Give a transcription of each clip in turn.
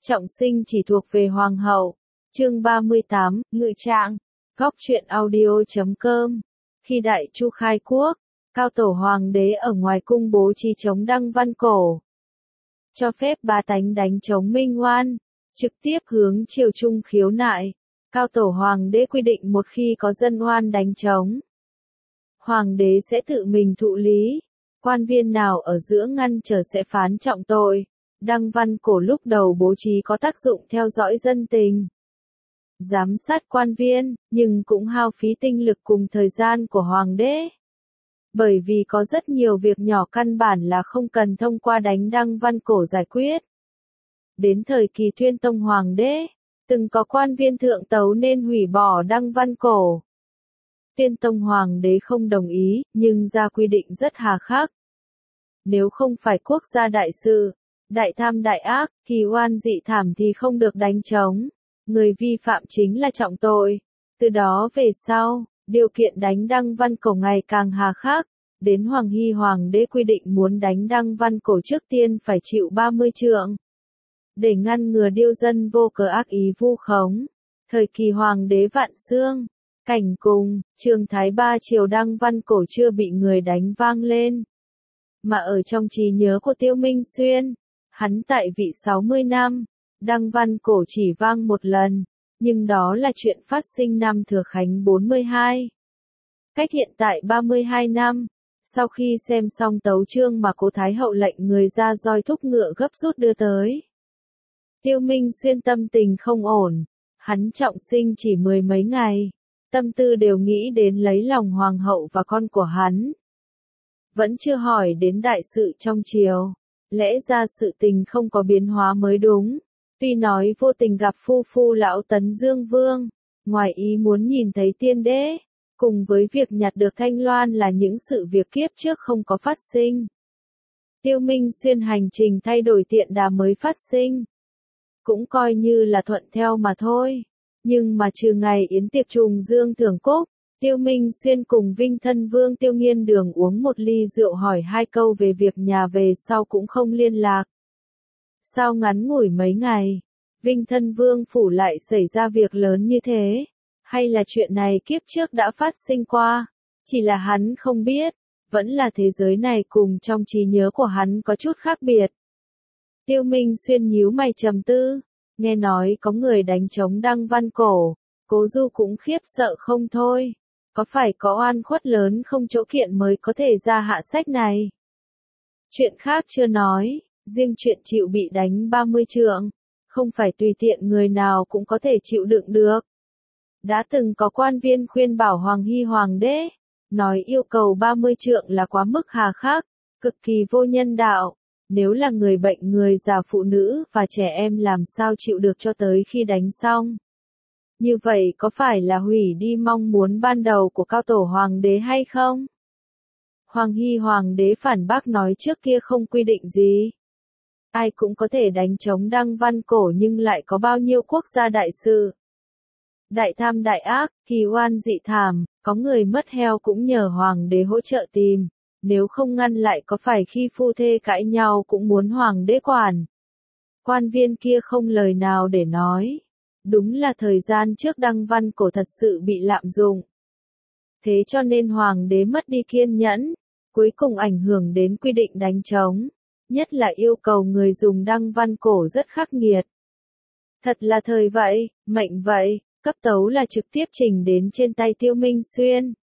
Trọng sinh chỉ thuộc về hoàng hậu. Chương 38, Ngự trạng. Góc truyện audio.com. Khi Đại Chu khai quốc, cao tổ hoàng đế ở ngoài cung bố trí chống Đăng Văn Cổ, cho phép bá tánh đánh chống Minh Oan, trực tiếp hướng triều trung khiếu nại. Cao tổ hoàng đế quy định một khi có dân oan đánh chống, hoàng đế sẽ tự mình thụ lý, quan viên nào ở giữa ngăn trở sẽ phán trọng tội. Đăng Văn Cổ lúc đầu bố trí có tác dụng theo dõi dân tình, giám sát quan viên, nhưng cũng hao phí tinh lực cùng thời gian của hoàng đế. Bởi vì có rất nhiều việc nhỏ căn bản là không cần thông qua đánh Đăng Văn Cổ giải quyết. Đến thời kỳ Tuyên Tông hoàng đế, từng có quan viên thượng tấu nên hủy bỏ Đăng Văn Cổ. Tuyên Tông hoàng đế không đồng ý, nhưng ra quy định rất hà khắc. Nếu không phải quốc gia đại sự, đại tham đại ác, kỳ oan dị thảm thì không được đánh trống. Người vi phạm chính là trọng tội. Từ đó về sau, điều kiện đánh Đăng Văn Cổ ngày càng hà khắc. Đến Hoàng Hy hoàng đế quy định muốn đánh Đăng Văn Cổ trước tiên phải chịu 30 trượng. Để ngăn ngừa điêu dân vô cớ ác ý vu khống. Thời kỳ hoàng đế Vạn Xương, Cảnh Cùng, Trường Thái Ba triều Đăng Văn Cổ chưa bị người đánh vang lên. Mà ở trong trí nhớ của Tiêu Minh Xuyên, hắn tại vị 60 năm, Đăng Văn Cổ chỉ vang một lần, nhưng đó là chuyện phát sinh năm Thừa Khánh 42. Cách hiện tại 32 năm, sau khi xem xong tấu chương mà Cố Thái Hậu lệnh người ra roi thúc ngựa gấp rút đưa tới. Tiêu Minh Xuyên tâm tình không ổn, hắn trọng sinh chỉ 10 mấy ngày, tâm tư đều nghĩ đến lấy lòng hoàng hậu và con của hắn. Vẫn chưa hỏi đến đại sự trong triều, lẽ ra sự tình không có biến hóa mới đúng. Tuy nói vô tình gặp phu lão Tấn Dương Vương, ngoài ý muốn nhìn thấy tiên đế, cùng với việc nhặt được Thanh Loan là những sự việc kiếp trước không có phát sinh. Tiêu Minh Xuyên hành trình thay đổi tiện đà mới phát sinh. Cũng coi như là thuận theo mà thôi. Nhưng mà trừ ngày yến tiệc trùng dương thưởng cúc, Tiêu Minh Xuyên cùng Vinh Thân Vương Tiêu Nghiên Đường uống một ly rượu hỏi hai câu về việc nhà về sau cũng không liên lạc. Sao ngắn ngủi mấy ngày, Vinh Thân Vương phủ lại xảy ra việc lớn như thế? Hay là chuyện này kiếp trước đã phát sinh qua? Chỉ là hắn không biết, vẫn là thế giới này cùng trong trí nhớ của hắn có chút khác biệt. Tiêu Minh Xuyên nhíu mày trầm tư, nghe nói có người đánh chống Đăng Văn Cổ, Cố Du cũng khiếp sợ không thôi. Có phải có oan khuất lớn không chỗ kiện mới có thể ra hạ sách này? Chuyện khác chưa nói, riêng chuyện chịu bị đánh 30 trượng, không phải tùy tiện người nào cũng có thể chịu đựng được. Đã từng có quan viên khuyên bảo Hoàng Hy hoàng đế, nói yêu cầu 30 trượng là quá mức hà khắc, cực kỳ vô nhân đạo. Nếu là người bệnh, người già, phụ nữ và trẻ em làm sao chịu được cho tới khi đánh xong. Như vậy có phải là hủy đi mong muốn ban đầu của cao tổ hoàng đế hay không? Hoàng Hy hoàng đế phản bác nói trước kia không quy định gì. Ai cũng có thể đánh chống Đăng Văn Cổ, nhưng lại có bao nhiêu quốc gia đại sự. Đại tham đại ác, kỳ oan dị thảm, có người mất heo cũng nhờ hoàng đế hỗ trợ tìm. Nếu không ngăn lại có phải khi phu thê cãi nhau cũng muốn hoàng đế quản. Quan viên kia không lời nào để nói. Đúng là thời gian trước Đăng Văn Cổ thật sự bị lạm dụng. Thế cho nên hoàng đế mất đi kiên nhẫn, cuối cùng ảnh hưởng đến quy định đánh trống, nhất là yêu cầu người dùng Đăng Văn Cổ rất khắc nghiệt. Thật là thời vậy, mệnh vậy, cấp tấu là trực tiếp trình đến trên tay Tiêu Minh Xuyên.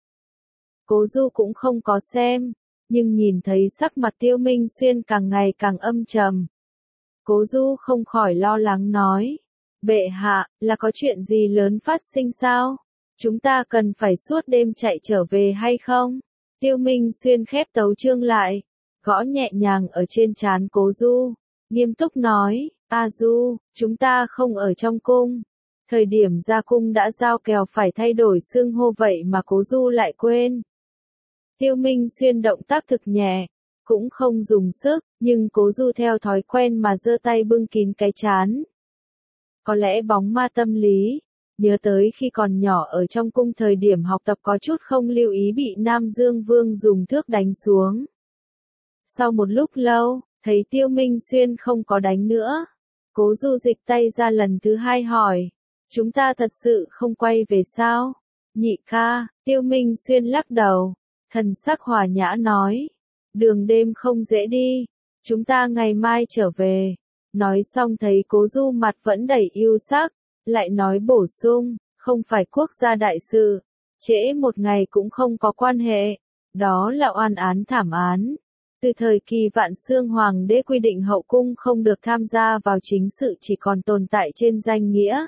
Cố Du cũng không có xem, nhưng nhìn thấy sắc mặt Tiêu Minh Xuyên càng ngày càng âm trầm. Cố Du không khỏi lo lắng nói, bệ hạ, là có chuyện gì lớn phát sinh sao? Chúng ta cần phải suốt đêm chạy trở về hay không? Tiêu Minh Xuyên khép tấu chương lại, gõ nhẹ nhàng ở trên trán Cố Du, nghiêm túc nói, A Du, chúng ta không ở trong cung. Thời điểm ra cung đã giao kèo phải thay đổi xưng hô, vậy mà Cố Du lại quên. Tiêu Minh Xuyên động tác thực nhẹ, cũng không dùng sức, nhưng Cố Du theo thói quen mà giơ tay bưng kín cái trán. Có lẽ bóng ma tâm lý, nhớ tới khi còn nhỏ ở trong cung thời điểm học tập có chút không lưu ý bị Nam Dương Vương dùng thước đánh xuống. Sau một lúc lâu, thấy Tiêu Minh Xuyên không có đánh nữa, Cố Du dịch tay ra lần thứ hai hỏi. Chúng ta thật sự không quay về sao? Nhị ca, Tiêu Minh Xuyên lắc đầu. Thần sắc hòa nhã nói. Đường đêm không dễ đi. Chúng ta ngày mai trở về. Nói xong thấy Cố Du mặt vẫn đầy yêu sắc. Lại nói bổ sung, không phải quốc gia đại sự. Trễ một ngày cũng không có quan hệ. Đó là oan án thảm án. Từ thời kỳ Vạn Xương Hoàng đế quy định hậu cung không được tham gia vào chính sự, chỉ còn tồn tại trên danh nghĩa.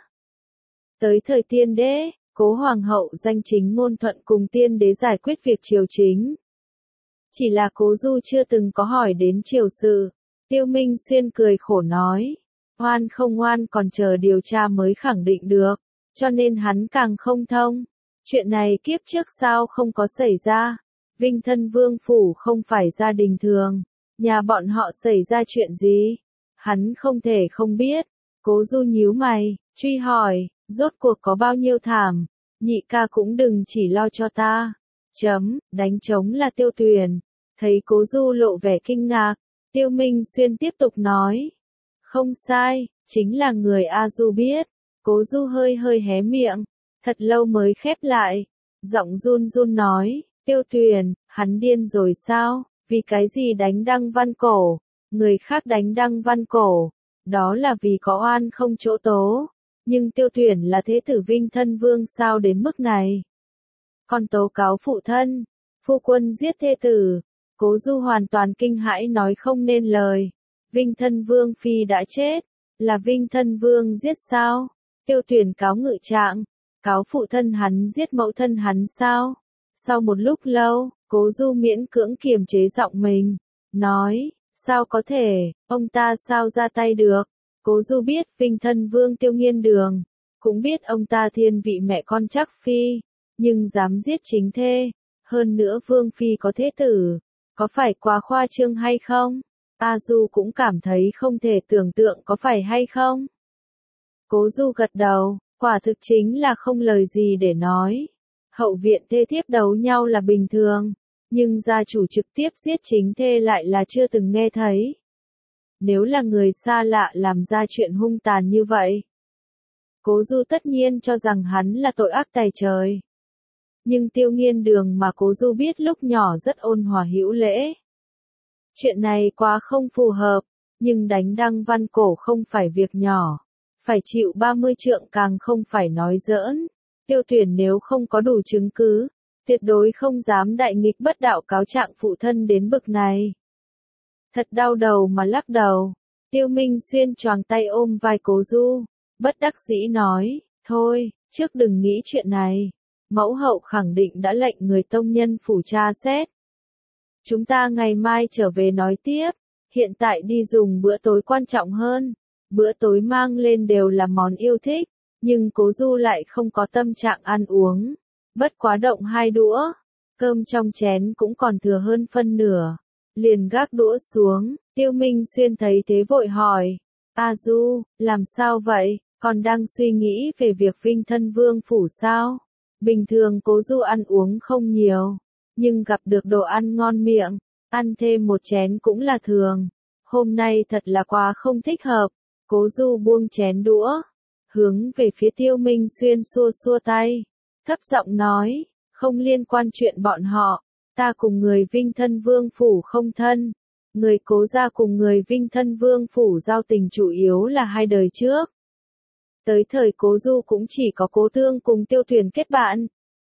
Tới thời Tiên đế, Cố Hoàng hậu danh chính ngôn thuận cùng Tiên đế giải quyết việc triều chính. Chỉ là Cố Du chưa từng có hỏi đến triều sự. Tiêu Minh Xuyên cười khổ nói. Oan không oan còn chờ điều tra mới khẳng định được. Cho nên hắn càng không thông. Chuyện này kiếp trước sao không có xảy ra. Vinh Thân Vương phủ không phải gia đình thường. Nhà bọn họ xảy ra chuyện gì? Hắn không thể không biết. Cố Du nhíu mày, truy hỏi, rốt cuộc có bao nhiêu thảm? Nhị ca cũng đừng chỉ lo cho ta. Đánh trống là Tiêu Tuyền. Thấy Cố Du lộ vẻ kinh ngạc, Tiêu Minh Xuyên tiếp tục nói. Không sai, chính là người A Du biết. Cố Du hơi hơi hé miệng, thật lâu mới khép lại. Giọng run run nói, Tiêu Tuyền, hắn điên rồi sao? Vì cái gì đánh Đăng Văn Cổ? Người khác đánh Đăng Văn Cổ, đó là vì có oan không chỗ tố. Nhưng Tiêu Tuyền là thế tử Vinh Thân Vương sao đến mức này? Còn tố cáo phụ thân, phu quân giết thê tử. Cố Du hoàn toàn kinh hãi nói không nên lời. Vinh Thân Vương phi đã chết, là Vinh Thân Vương giết sao? Tiêu Tuyền cáo ngự trạng, cáo phụ thân hắn giết mẫu thân hắn sao? Sau một lúc lâu, Cố Du miễn cưỡng kiềm chế giọng mình, nói, sao có thể, ông ta sao ra tay được? Cố Du biết Vinh Thân Vương Tiêu Nghiên Đường, cũng biết ông ta thiên vị mẹ con chắc phi, nhưng dám giết chính thê, hơn nữa Vương phi có thế tử, có phải quá khoa trương hay không? A Du cũng cảm thấy không thể tưởng tượng có phải hay không? Cố Du gật đầu, quả thực chính là không lời gì để nói. Hậu viện thê thiếp đấu nhau là bình thường, nhưng gia chủ trực tiếp giết chính thê lại là chưa từng nghe thấy. Nếu là người xa lạ làm ra chuyện hung tàn như vậy, Cố Du tất nhiên cho rằng hắn là tội ác tày trời. Nhưng Tiêu Nghiên Đường mà Cố Du biết lúc nhỏ rất ôn hòa hữu lễ. Chuyện này quá không phù hợp, nhưng đánh Đăng Văn Cổ không phải việc nhỏ. Phải chịu 30 trượng càng không phải nói giỡn. Tiêu Tuyền nếu không có đủ chứng cứ, tuyệt đối không dám đại nghịch bất đạo cáo trạng phụ thân đến bực này. Thật đau đầu mà lắc đầu. Tiêu Minh Xuyên choàng tay ôm vai Cố Du, bất đắc dĩ nói, thôi, trước đừng nghĩ chuyện này. Mẫu hậu khẳng định đã lệnh người tông nhân phủ tra xét. Chúng ta ngày mai trở về nói tiếp, hiện tại đi dùng bữa tối quan trọng hơn. Bữa tối mang lên đều là món yêu thích, nhưng Cố Du lại không có tâm trạng ăn uống. Bất quá động 2 đũa, cơm trong chén cũng còn thừa hơn phân nửa. Liền gác đũa xuống, Tiêu Minh Xuyên thấy thế vội hỏi. A Du, làm sao vậy, còn đang suy nghĩ về việc Vinh Thân Vương phủ sao? Bình thường Cố Du ăn uống không nhiều, nhưng gặp được đồ ăn ngon miệng, ăn thêm một chén cũng là thường. Hôm nay thật là quá không thích hợp. Cố Du buông chén đũa, hướng về phía Tiêu Minh Xuyên xua xua tay, thấp giọng nói, không liên quan chuyện bọn họ, ta cùng người Vinh Thân Vương phủ không thân. Người Cố gia cùng người Vinh Thân Vương phủ giao tình chủ yếu là 2 đời trước. Tới thời Cố Du cũng chỉ có Cố Thương cùng Tiêu Tuyền kết bạn.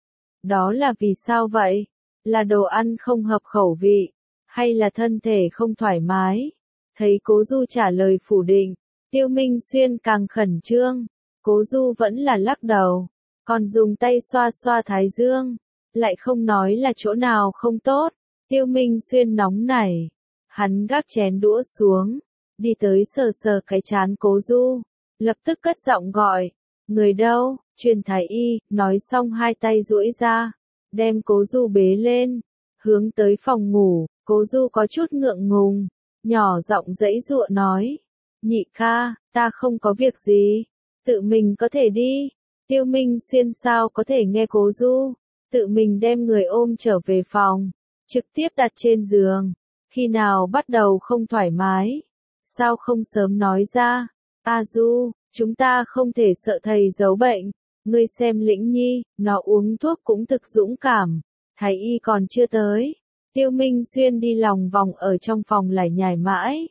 Đó là vì sao vậy? Là đồ ăn không hợp khẩu vị, hay là thân thể không thoải mái? Thấy Cố Du trả lời phủ định, Tiêu Minh Xuyên càng khẩn trương. Cố Du vẫn là lắc đầu, còn dùng tay xoa xoa thái dương, lại không nói là chỗ nào không tốt. Tiêu Minh Xuyên nóng nảy, hắn gác chén đũa xuống, đi tới sờ sờ cái trán Cố Du, lập tức cất giọng gọi, người đâu? Truyền thái y. Nói xong hai tay duỗi ra, đem Cố Du bế lên, hướng tới phòng ngủ. Cố Du có chút ngượng ngùng, nhỏ giọng giãy giụa nói, nhị ca, ta không có việc gì, tự mình có thể đi. Tiêu Minh Xuyên sao có thể nghe Cố Du, tự mình đem người ôm trở về phòng, trực tiếp đặt trên giường. Khi nào bắt đầu không thoải mái, sao không sớm nói ra? A Du, chúng ta không thể sợ thầy giấu bệnh. Ngươi xem Lĩnh Nhi, nó uống thuốc cũng thực dũng cảm. Thái y còn chưa tới. Tiêu Minh Xuyên đi lòng vòng ở trong phòng lải nhải mãi.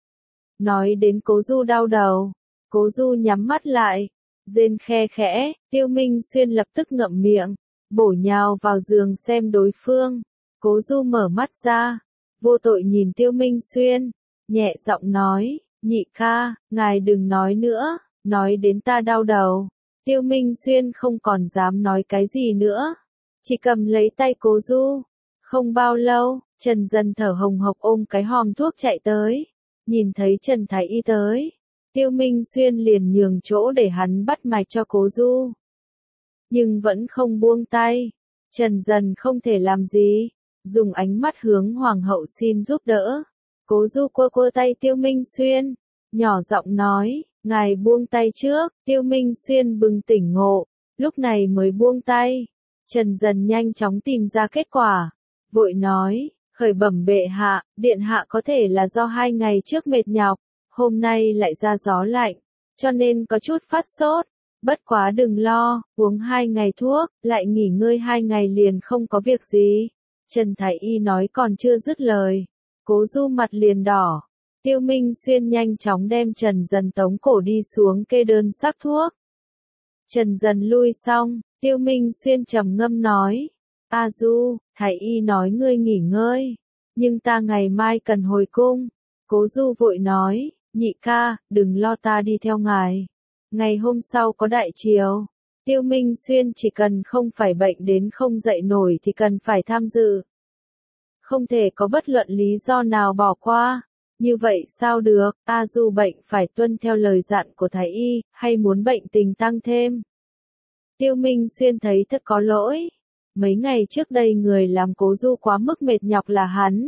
Nói đến Cố Du đau đầu. Cố Du nhắm mắt lại. Rên khe khẽ, Tiêu Minh Xuyên lập tức ngậm miệng. Bổ nhào vào giường xem đối phương. Cố Du mở mắt ra. Vô tội nhìn Tiêu Minh Xuyên. Nhẹ giọng nói, nhị ca, ngài đừng nói nữa. Nói đến ta đau đầu. Tiêu Minh Xuyên không còn dám nói cái gì nữa. Chỉ cầm lấy tay Cố Du. Không bao lâu, Trần Dần thở hồng hộc ôm cái hòm thuốc chạy tới. Nhìn thấy Trần Thái Y tới. Tiêu Minh Xuyên liền nhường chỗ để hắn bắt mạch cho Cố Du. Nhưng vẫn không buông tay. Trần Dần không thể làm gì. Dùng ánh mắt hướng Hoàng hậu xin giúp đỡ. Cố Du quơ quơ tay Tiêu Minh Xuyên. Nhỏ giọng nói, ngài buông tay trước. Tiêu Minh Xuyên bừng tỉnh ngộ. Lúc này mới buông tay. Trần Dần nhanh chóng tìm ra kết quả. Vội nói, khởi bẩm bệ hạ, điện hạ có thể là do 2 ngày trước mệt nhọc. Hôm nay lại ra gió lạnh. Cho nên có chút phát sốt. Bất quá đừng lo, uống 2 ngày thuốc, lại nghỉ ngơi 2 ngày liền không có việc gì. Trần Thái Y nói còn chưa dứt lời. Cố Du mặt liền đỏ. Tiêu Minh Xuyên nhanh chóng đem Trần Dần tống cổ đi xuống kê đơn sắc thuốc. Trần Dần lui xong, Tiêu Minh Xuyên trầm ngâm nói. A Du, Thái Y nói ngươi nghỉ ngơi. Nhưng ta ngày mai cần hồi cung. Cố Du vội nói, nhị ca, đừng lo ta đi theo ngài. Ngày hôm sau có đại triều. Tiêu Minh Xuyên chỉ cần không phải bệnh đến không dậy nổi thì cần phải tham dự. Không thể có bất luận lý do nào bỏ qua. Như vậy sao được, A Du bệnh phải tuân theo lời dặn của Thái Y, hay muốn bệnh tình tăng thêm. Tiêu Minh Xuyên thấy thật có lỗi. Mấy ngày trước đây người làm Cố Du quá mức mệt nhọc là hắn.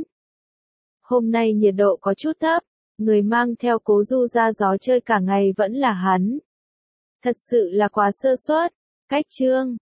Hôm nay nhiệt độ có chút thấp, người mang theo Cố Du ra gió chơi cả ngày vẫn là hắn. Thật sự là quá sơ suất. Cách chương